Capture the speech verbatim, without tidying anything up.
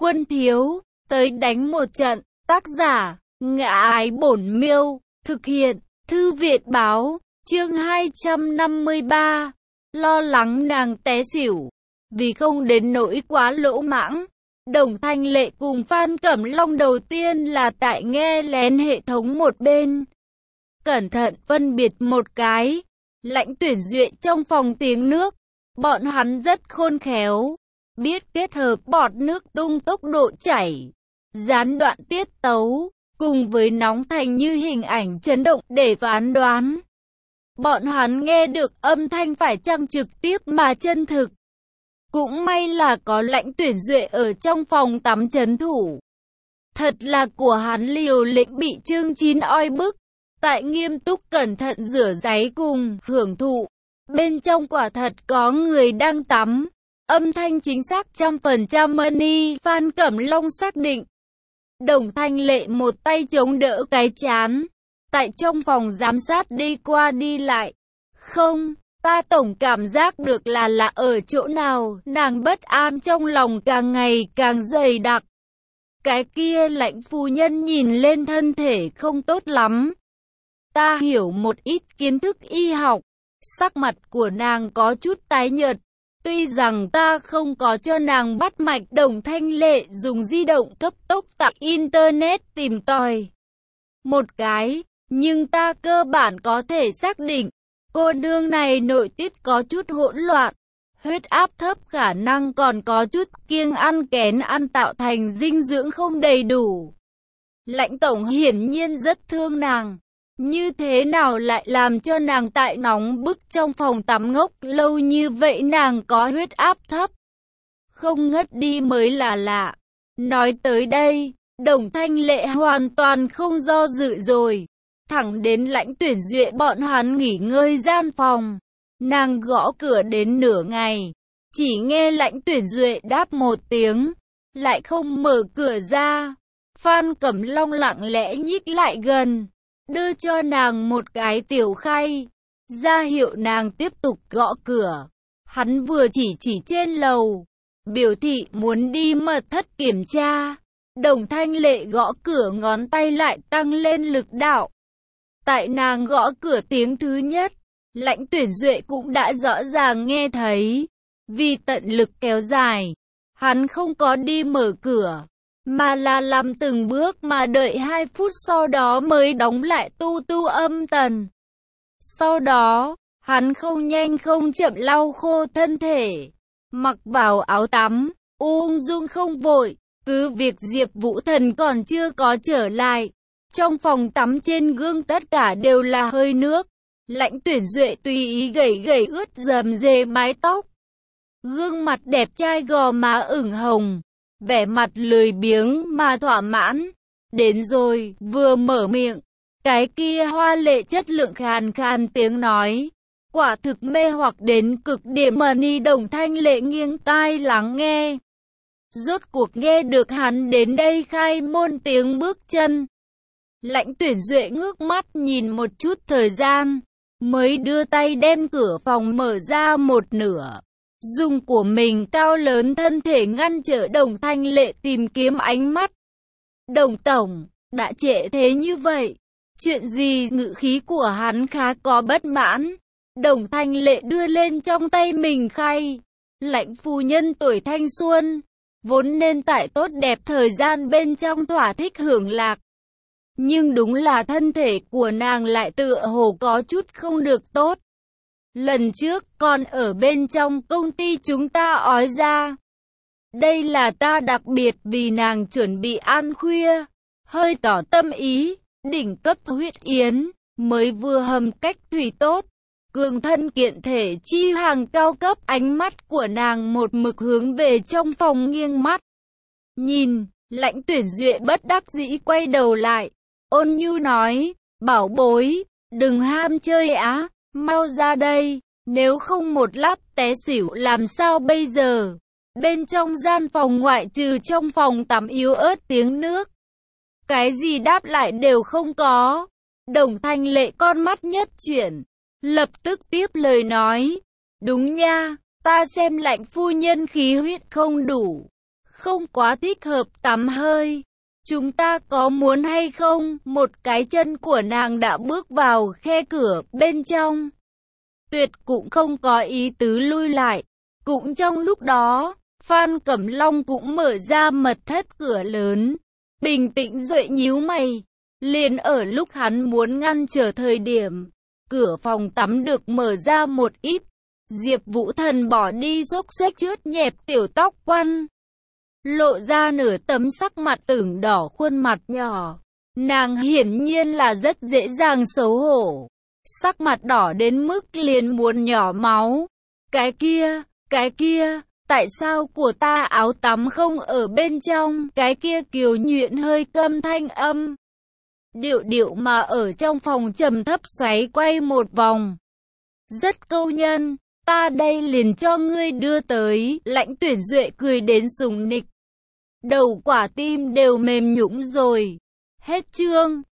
Quân thiếu, tới đánh một trận. Tác giả, Ngã Ái Bổn Miêu. Thực hiện, Thư viện báo. Chương hai trăm năm mươi ba. Lo lắng nàng té xỉu. Vì không đến nỗi quá lỗ mãng, Đồng Thanh Lệ cùng Phan Cẩm Long đầu tiên là tại nghe lén hệ thống một bên. Cẩn thận phân biệt một cái. Lãnh Tuyển Duệ trong phòng tiếng nước. Bọn hắn rất khôn khéo. Biết kết hợp bọt nước tung tốc độ chảy, gián đoạn tiết tấu, cùng với nóng thành như hình ảnh chấn động để phán đoán. Bọn hắn nghe được âm thanh phải chăng trực tiếp mà chân thực. Cũng may là có Lãnh Tuyển Duệ ở trong phòng tắm trấn thủ. Thật là của hắn liều lĩnh bị Chương Chín oi bức. Tại nghiêm túc cẩn thận rửa ráy cùng hưởng thụ. Bên trong quả thật có người đang tắm. Âm thanh chính xác trăm phần trăm money. Phan Cẩm Long xác định. Đồng Thanh Lệ một tay chống đỡ cái chán. Tại trong phòng giám sát đi qua đi lại. Không, ta tổng cảm giác được là là ở chỗ nào. Nàng bất an trong lòng càng ngày càng dày đặc. Cái kia Lãnh phu nhân nhìn lên thân thể không tốt lắm. Ta hiểu một ít kiến thức y học. Sắc mặt của nàng có chút tái nhợt. Tuy rằng ta không có cho nàng bắt mạch. Đồng Thanh Lệ dùng di động cấp tốc tại Internet tìm tòi một cái, nhưng ta cơ bản có thể xác định, cô nương này nội tiết có chút hỗn loạn, huyết áp thấp, khả năng còn có chút kiêng ăn kén ăn tạo thành dinh dưỡng không đầy đủ. Lãnh tổng hiển nhiên rất thương nàng. Như thế nào lại làm cho nàng tại nóng bức trong phòng tắm ngốc lâu như vậy? Nàng có huyết áp thấp, không ngất đi mới là lạ. Nói tới đây, Đồng Thanh Lệ hoàn toàn không do dự rồi. Thẳng đến Lãnh Tuyển Duệ bọn hắn nghỉ ngơi gian phòng. Nàng gõ cửa đến nửa ngày. Chỉ nghe Lãnh Tuyển Duệ đáp một tiếng, lại không mở cửa ra. Phan Cẩm Long lặng lẽ nhích lại gần, đưa cho nàng một cái tiểu khay, ra hiệu nàng tiếp tục gõ cửa. Hắn vừa chỉ chỉ trên lầu, biểu thị muốn đi mật thất kiểm tra. Đồng Thanh Lệ gõ cửa, ngón tay lại tăng lên lực đạo. Tại nàng gõ cửa tiếng thứ nhất, Lãnh Tuyển Duệ cũng đã rõ ràng nghe thấy. Vì tận lực kéo dài, hắn không có đi mở cửa, mà là làm từng bước mà đợi hai phút sau đó mới đóng lại tu tu âm tần. Sau đó, hắn không nhanh không chậm lau khô thân thể, mặc vào áo tắm, ung dung không vội. Cứ việc Diệp Vũ Thần còn chưa có trở lại, trong phòng tắm trên gương tất cả đều là hơi nước. Lãnh Tuyển Duệ tùy ý gẩy gẩy ướt rầm rề mái tóc. Gương mặt đẹp trai, gò má ửng hồng, vẻ mặt lười biếng mà thỏa mãn. Đến rồi, vừa mở miệng, cái kia hoa lệ chất lượng khàn khàn tiếng nói, quả thực mê hoặc đến cực điểm. Money. Đồng Thanh Lệ nghiêng tai lắng nghe. Rốt cuộc nghe được hắn đến đây khai môn tiếng bước chân. Lãnh Tuyển Duệ ngước mắt nhìn một chút thời gian, mới đưa tay đem cửa phòng mở ra một nửa. Dùng của mình cao lớn thân thể ngăn trở Đồng Thanh Lệ tìm kiếm ánh mắt. Đồng tổng, đã trễ thế như vậy, chuyện gì? Ngữ khí của hắn khá có bất mãn. Đồng Thanh Lệ đưa lên trong tay mình khay. Lãnh phu nhân tuổi thanh xuân, vốn nên tại tốt đẹp thời gian bên trong thỏa thích hưởng lạc. Nhưng đúng là thân thể của nàng lại tựa hồ có chút không được tốt. Lần trước còn ở bên trong công ty chúng ta ói ra. Đây là ta đặc biệt vì nàng chuẩn bị ăn khuya, hơi tỏ tâm ý, đỉnh cấp huyết yến, mới vừa hầm cách thủy tốt, cường thân kiện thể chi hàng cao cấp. Ánh mắt của nàng một mực hướng về trong phòng, nghiêng mắt nhìn. Lãnh Tuyển Duệ bất đắc dĩ quay đầu lại, ôn nhu nói, bảo bối, đừng ham chơi á, mau ra đây, nếu không một lát té xỉu làm sao bây giờ? Bên trong gian phòng ngoại trừ trong phòng tắm yếu ớt tiếng nước, cái gì đáp lại đều không có. Đồng Thanh Lệ con mắt nhất chuyển, lập tức tiếp lời nói, đúng nha, ta xem Lãnh phu nhân khí huyết không đủ, không quá thích hợp tắm hơi. Chúng ta có muốn hay không? Một cái chân của nàng đã bước vào khe cửa bên trong. Tuyệt cũng không có ý tứ lui lại. Cũng trong lúc đó, Phan Cẩm Long cũng mở ra mật thất cửa lớn. Bình tĩnh rồi nhíu mày. Liền ở lúc hắn muốn ngăn trở thời điểm, cửa phòng tắm được mở ra một ít. Diệp Vũ Thần bỏ đi xốc xếch chướt nhẹp tiểu tóc quăn, lộ ra nửa tấm sắc mặt ửng đỏ khuôn mặt nhỏ. Nàng hiển nhiên là rất dễ dàng xấu hổ. Sắc mặt đỏ đến mức liền muốn nhỏ máu. Cái kia, cái kia, tại sao của ta áo tắm không ở bên trong? Cái kia kiều nhuyễn hơi câm thanh âm. Điệu điệu mà ở trong phòng trầm thấp xoáy quay một vòng. Rất câu nhân, ta đây liền cho ngươi đưa tới. Lãnh Tuyển Duệ cười đến sùng nịch. Đầu quả tim đều mềm nhũn rồi. Hết chương.